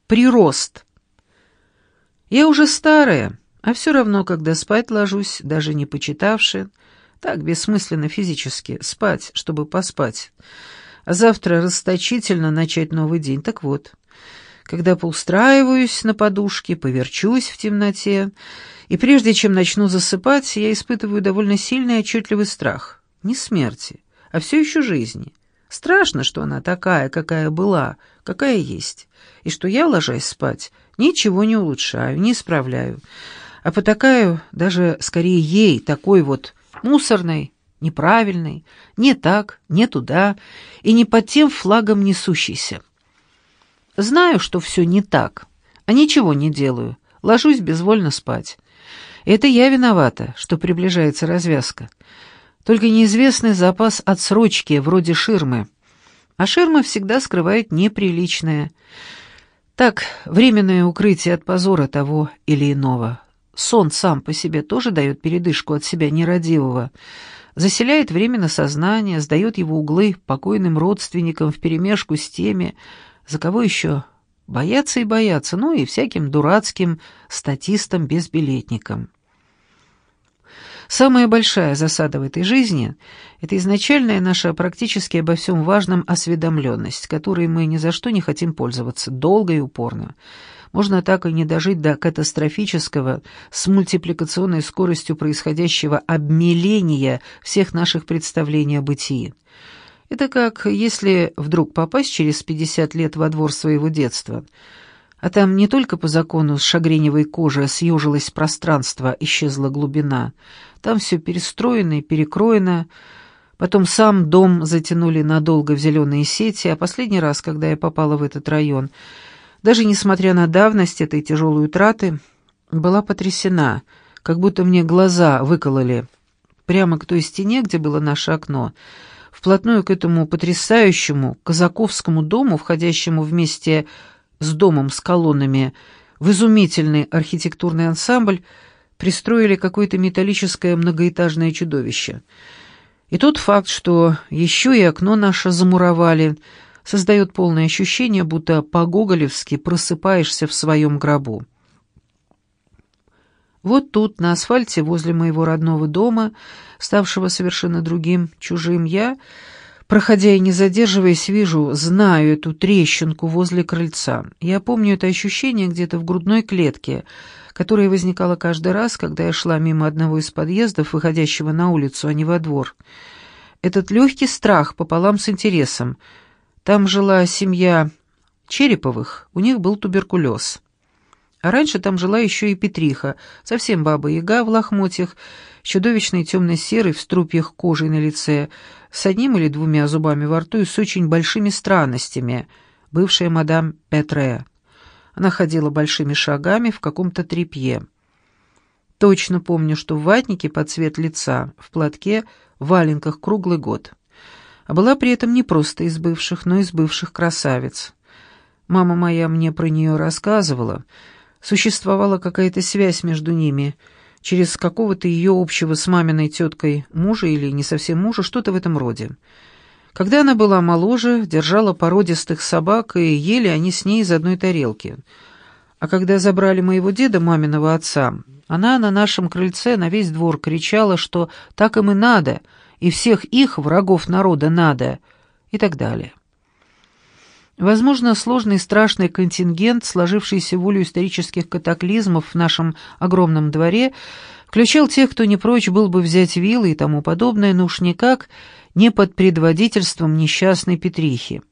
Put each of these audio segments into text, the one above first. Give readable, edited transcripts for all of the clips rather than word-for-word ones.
Прирост. Я уже старая, а все равно, когда спать ложусь, даже не почитавши, так бессмысленно физически, спать, чтобы поспать, а завтра расточительно начать новый день. Так вот, когда поустраиваюсь на подушке, поверчусь в темноте, и прежде чем начну засыпать, я испытываю довольно сильный и отчетливый страх. Не смерти, а все еще жизни. Страшно, что она такая, какая была, какая есть, и что я, ложась спать, ничего не улучшаю, не исправляю, а потакаю даже скорее ей, такой вот мусорной, неправильной, не так, не туда и не под тем флагом несущейся. Знаю, что все не так, а ничего не делаю, ложусь безвольно спать. Это я виновата, что приближается развязка. Только неизвестный запас отсрочки, вроде ширмы. А ширма всегда скрывает неприличное. Так, временное укрытие от позора того или иного. Сон сам по себе тоже дает передышку от себя нерадивого. Заселяет временно сознание, сдает его углы покойным родственникам вперемешку с теми, за кого еще боятся и боятся, ну и всяким дурацким статистам-безбилетникам. Самая большая засада в этой жизни — это изначальная наша практически обо всем важном осведомленность, которой мы ни за что не хотим пользоваться, долго и упорно. Можно так и не дожить до катастрофического, с мультипликационной скоростью происходящего обмеления всех наших представлений о бытии. Это как если вдруг попасть через 50 лет во двор своего детства, а там не только по закону с шагреневой кожи съежилось пространство, исчезла глубина, там все перестроено и перекроено, потом сам дом затянули надолго в зеленые сети, а последний раз, когда я попала в этот район, даже несмотря на давность этой тяжелой утраты, была потрясена, как будто мне глаза выкололи прямо к той стене, где было наше окно, вплотную к этому потрясающему казаковскому дому, входящему вместе с домом с колоннами в изумительный архитектурный ансамбль, пристроили какое-то металлическое многоэтажное чудовище. И тот факт, что еще и окно наше замуровали, создает полное ощущение, будто по-гоголевски просыпаешься в своем гробу. Вот тут, на асфальте, возле моего родного дома, ставшего совершенно другим, чужим, я, проходя и не задерживаясь, вижу, знаю эту трещинку возле крыльца. Я помню это ощущение где-то в грудной клетке, которое возникало каждый раз, когда я шла мимо одного из подъездов, выходящего на улицу, а не во двор. Этот легкий страх пополам с интересом. Там жила семья Череповых, у них был туберкулез. А раньше там жила еще и Петриха, совсем баба-яга в лохмотьях, чудовищной темно-серой в струпьях кожей на лице, с одним или двумя зубами во рту и с очень большими странностями, бывшая мадам Петре. Она ходила большими шагами в каком-то тряпье. Точно помню, что в ватнике под цвет лица, в платке, в валенках круглый год. А была при этом не просто из бывших, но из бывших красавиц. Мама моя мне про нее рассказывала. Существовала какая-то связь между ними, через какого-то ее общего с маминой теткой мужа или не совсем мужа, что-то в этом роде. Когда она была моложе, держала породистых собак, и ели они с ней из одной тарелки. А когда забрали моего деда, маминого отца, она на нашем крыльце на весь двор кричала, что так им и надо, и всех их, врагов народа, надо, и так далее. Возможно, сложный и страшный контингент, сложившийся волю исторических катаклизмов в нашем огромном дворе, включал тех, кто не прочь был бы взять вилы и тому подобное, но уж никак не под предводительством несчастной Петрихи.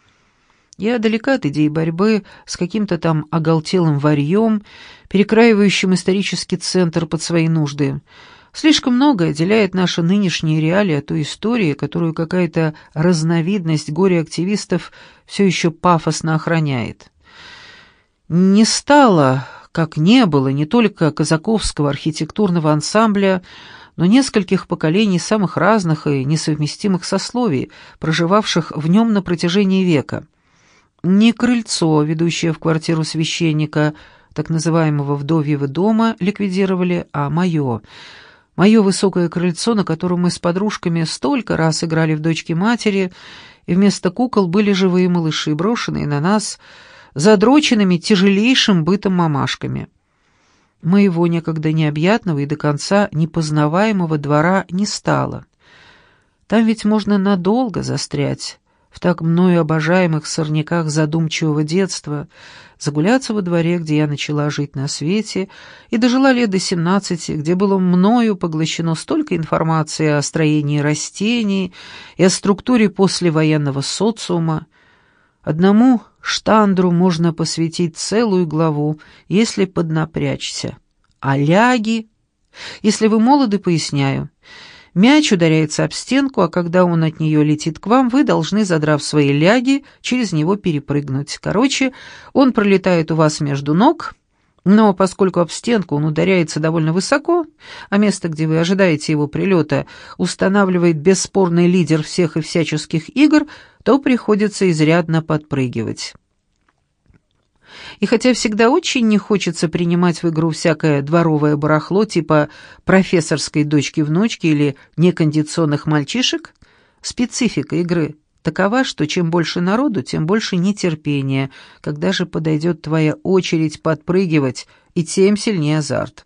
Я далека от идеи борьбы с каким-то там оголтелым варьем, перекраивающим исторический центр под свои нужды. Слишком многое отделяет наши нынешние реалии от той истории, которую какая-то разновидность горе-активистов все еще пафосно охраняет. Не стало, как не было, не только казаковского архитектурного ансамбля, но нескольких поколений самых разных и несовместимых сословий, проживавших в нем на протяжении века. Не крыльцо, ведущее в квартиру священника, так называемого вдовьего дома, ликвидировали, а мое высокое крыльцо, на котором мы с подружками столько раз играли в дочки-матери, и вместо кукол были живые малыши, брошенные на нас, задроченными тяжелейшим бытом мамашками. Моего некогда необъятного и до конца непознаваемого двора не стало. Там ведь можно надолго застрять, в так мною обожаемых сорняках задумчивого детства, загуляться во дворе, где я начала жить на свете, и дожила лет до 17, где было мною поглощено столько информации о строении растений и о структуре послевоенного социума. Одному штандру можно посвятить целую главу, если поднапрячься. А ляги? Если вы молоды, поясняю. Мяч ударяется об стенку, а когда он от нее летит к вам, вы должны, задрав свои ляги, через него перепрыгнуть. Короче, он пролетает у вас между ног, но поскольку об стенку он ударяется довольно высоко, а место, где вы ожидаете его прилета, устанавливает бесспорный лидер всех и всяческих игр, то приходится изрядно подпрыгивать. И хотя всегда очень не хочется принимать в игру всякое дворовое барахло типа профессорской дочки-внучки или некондиционных мальчишек, специфика игры такова, что чем больше народу, тем больше нетерпения, когда же подойдет твоя очередь подпрыгивать, и тем сильнее азарт.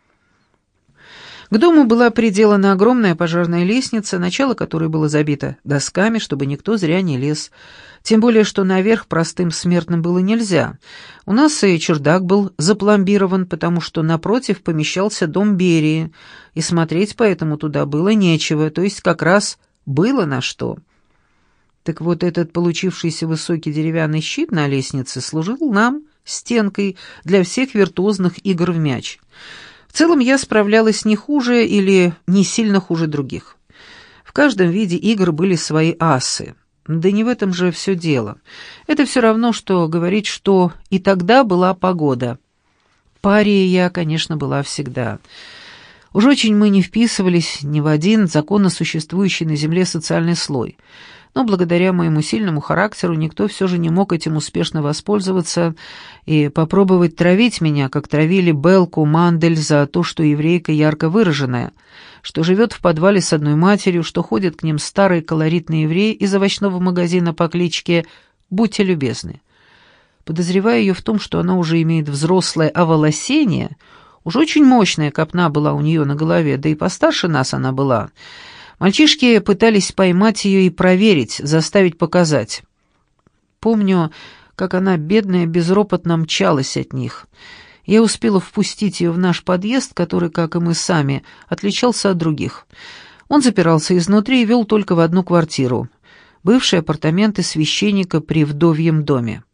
К дому была приделана огромная пожарная лестница, начало которой было забито досками, чтобы никто зря не лез. Тем более, что наверх простым смертным было нельзя. У нас и чердак был запломбирован, потому что напротив помещался дом Берии, и смотреть поэтому туда было нечего, то есть как раз было на что. Так вот, этот получившийся высокий деревянный щит на лестнице служил нам стенкой для всех виртуозных игр в мяч. В целом я справлялась не хуже или не сильно хуже других. В каждом виде игр были свои асы. Да не в этом же все дело. Это все равно, что говорить, что и тогда была погода. Парией я, конечно, была всегда. Уж очень мы не вписывались ни в один законно существующий на земле социальный слой. Но благодаря моему сильному характеру никто все же не мог этим успешно воспользоваться и попробовать травить меня, как травили Белку Мандель за то, что еврейка ярко выраженная, что живет в подвале с одной матерью, что ходит к ним старый колоритный еврей из овощного магазина по кличке «Будьте любезны». Подозревая ее в том, что она уже имеет взрослое оволосение, уж очень мощная копна была у нее на голове, да и постарше нас она была. Мальчишки пытались поймать ее и проверить, заставить показать. Помню, как она, бедная, безропотно мчалась от них. Я успела впустить ее в наш подъезд, который, как и мы сами, отличался от других. Он запирался изнутри и вел только в одну квартиру — бывшие апартаменты священника при вдовьем доме.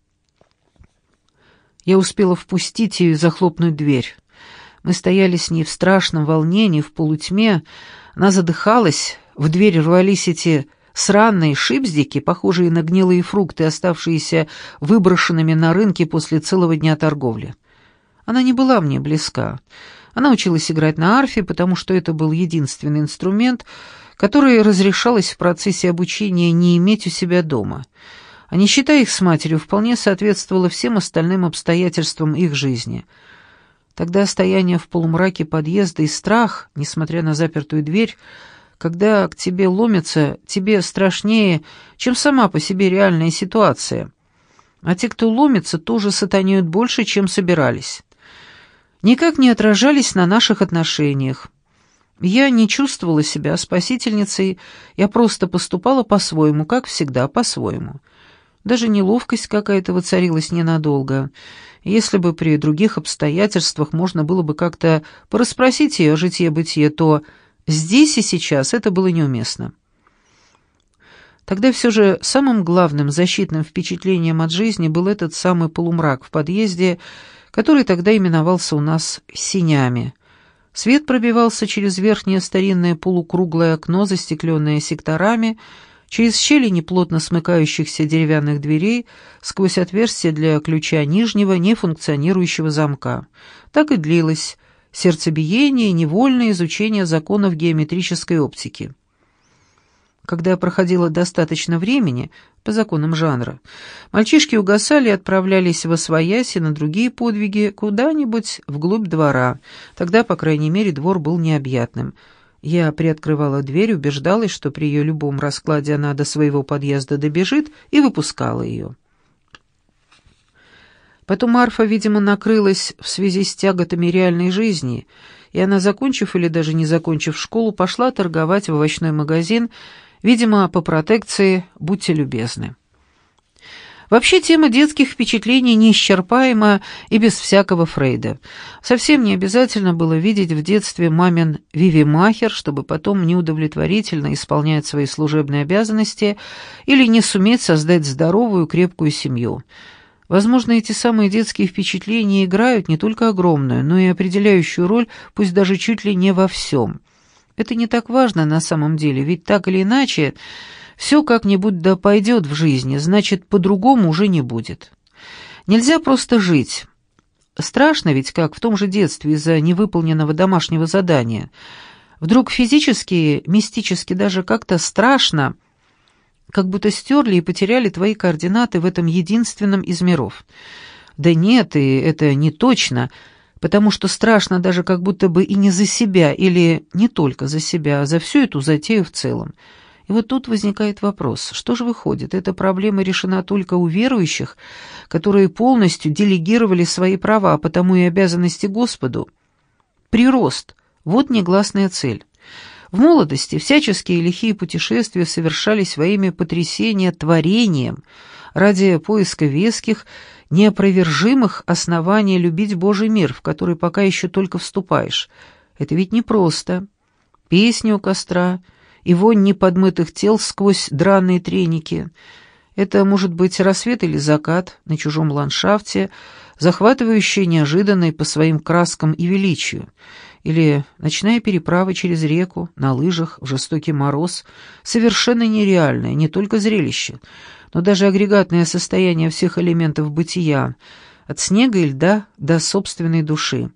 Я успела впустить ее и захлопнуть дверь. Мы стояли с ней в страшном волнении, в полутьме. Она задыхалась, в дверь рвались эти сраные шипздики, похожие на гнилые фрукты, оставшиеся выброшенными на рынке после целого дня торговли. Она не была мне близка. Она училась играть на арфе, потому что это был единственный инструмент, который разрешалось в процессе обучения не иметь у себя дома. А нищета их с матерью вполне соответствовала всем остальным обстоятельствам их жизни. Тогда стояние в полумраке подъезда и страх, несмотря на запертую дверь, когда к тебе ломятся, тебе страшнее, чем сама по себе реальная ситуация. А те, кто ломится, тоже сатанеют больше, чем собирались. Никак не отражались на наших отношениях. Я не чувствовала себя спасительницей, я просто поступала по-своему, как всегда, по-своему. Даже неловкость какая-то воцарилась ненадолго. Если бы при других обстоятельствах можно было бы как-то порасспросить ее о житье-бытие, то здесь и сейчас это было неуместно. Тогда все же самым главным защитным впечатлением от жизни был этот самый полумрак в подъезде, который тогда именовался у нас «синями». Свет пробивался через верхнее старинное полукруглое окно, застекленное секторами, через щели неплотно смыкающихся деревянных дверей, сквозь отверстие для ключа нижнего, нефункционирующего замка. Так и длилось сердцебиение и невольное изучение законов геометрической оптики. Когда проходило достаточно времени, по законам жанра, мальчишки угасали и отправлялись восвояси на другие подвиги куда-нибудь вглубь двора. Тогда, по крайней мере, двор был необъятным. Я приоткрывала дверь, убеждалась, что при ее любом раскладе она до своего подъезда добежит, и выпускала ее. Потом Марфа, видимо, накрылась в связи с тяготами реальной жизни, и она, закончив или даже не закончив школу, пошла торговать в овощной магазин, видимо, по протекции «Будьте любезны». Вообще, тема детских впечатлений неисчерпаема и без всякого Фрейда. Совсем не обязательно было видеть в детстве мамин вивимахер, чтобы потом неудовлетворительно исполнять свои служебные обязанности или не суметь создать здоровую, крепкую семью. Возможно, эти самые детские впечатления играют не только огромную, но и определяющую роль, пусть даже чуть ли не во всем. Это не так важно на самом деле, ведь так или иначе все как-нибудь да пойдет в жизни, значит, по-другому уже не будет. Нельзя просто жить. Страшно ведь, как в том же детстве из-за невыполненного домашнего задания. Вдруг физически, мистически даже как-то страшно, как будто стерли и потеряли твои координаты в этом единственном из миров. Да нет, и это не точно, потому что страшно даже как будто бы и не за себя, или не только за себя, а за всю эту затею в целом. И вот тут возникает вопрос, что же выходит, эта проблема решена только у верующих, которые полностью делегировали свои права, а потому и обязанности Господу? Прирост – вот негласная цель. В молодости всяческие лихие путешествия совершались во имя потрясения творением, ради поиска веских, неопровержимых оснований любить Божий мир, в который пока еще только вступаешь. Это ведь непросто. Песни у костра и вонь неподмытых тел сквозь драные треники. Это может быть рассвет или закат на чужом ландшафте, захватывающий неожиданный по своим краскам и величию, или ночная переправа через реку, на лыжах, в жестокий мороз, совершенно нереальное, не только зрелище, но даже агрегатное состояние всех элементов бытия, от снега и льда до собственной души.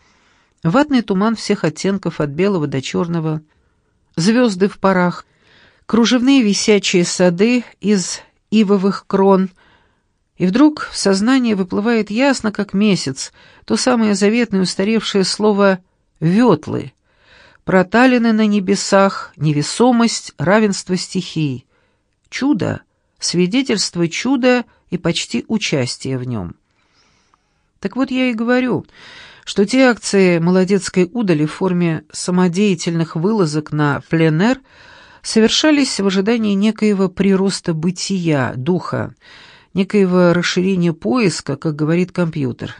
Ватный туман всех оттенков, от белого до черного, звезды в парах, кружевные висячие сады из ивовых крон, и вдруг в сознание выплывает ясно, как месяц, то самое заветное устаревшее слово «ветлы», проталины на небесах, невесомость, равенство стихий, чудо, свидетельство чуда и почти участие в нем. Так вот я и говорю, что те акции молодецкой удали в форме самодеятельных вылазок на пленэр совершались в ожидании некоего прироста бытия, духа, некоего расширения поиска, как говорит компьютер.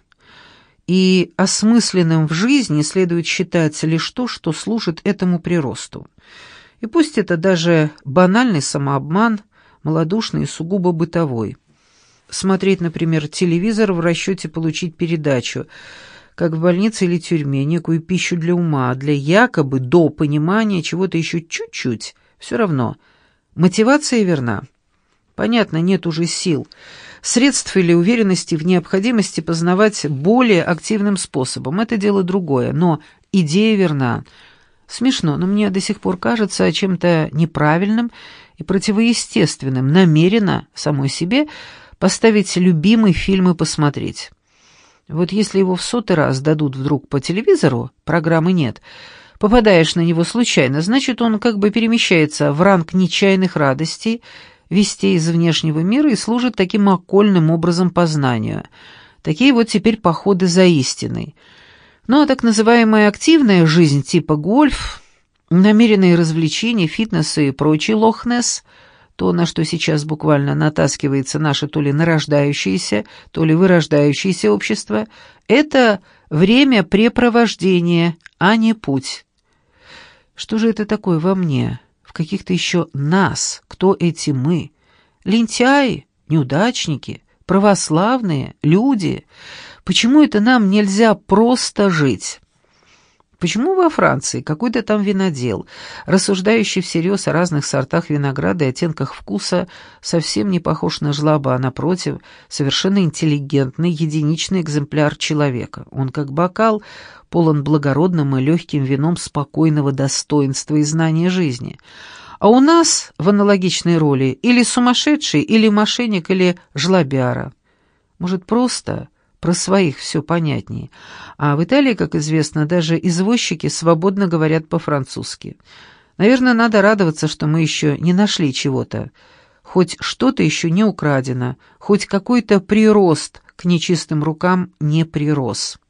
И осмысленным в жизни следует считать лишь то, что служит этому приросту. И пусть это даже банальный самообман, малодушный и сугубо бытовой. Смотреть, например, телевизор в расчете получить передачу, как в больнице или тюрьме, некую пищу для ума, для якобы до понимания чего-то еще чуть-чуть, все равно. Мотивация верна. Понятно, нет уже сил, средств или уверенности в необходимости познавать более активным способом. Это дело другое, но идея верна. Смешно, но мне до сих пор кажется чем-то неправильным и противоестественным намеренно самой себе поставить любимый фильм и посмотреть. Вот если его в 100-й раз дадут вдруг по телевизору, программы нет, попадаешь на него случайно, значит, он как бы перемещается в ранг нечаянных радостей, вестей из внешнего мира и служит таким окольным образом познанию. Такие вот теперь походы за истиной. Ну а так называемая активная жизнь типа гольф, намеренные развлечения, фитнес и прочий лохнесс, то, на что сейчас буквально натаскивается наше то ли нарождающееся, то ли вырождающееся общество, это времяпрепровождение, а не путь. Что же это такое во мне, в каких-то еще нас? Кто эти мы? Лентяи, неудачники, православные, люди? Почему это нам нельзя просто жить? Почему во Франции какой-то там винодел, рассуждающий всерьез о разных сортах винограда и оттенках вкуса, совсем не похож на жлоба, а напротив, совершенно интеллигентный, единичный экземпляр человека? Он как бокал, полон благородным и легким вином спокойного достоинства и знания жизни. А у нас в аналогичной роли или сумасшедший, или мошенник, или жлобяра. Может, просто про своих все понятнее. А в Италии, как известно, даже извозчики свободно говорят по-французски. Наверное, надо радоваться, что мы еще не нашли чего-то Хоть что-то еще не украдено, хоть какой-то прирост к нечистым рукам не прирос.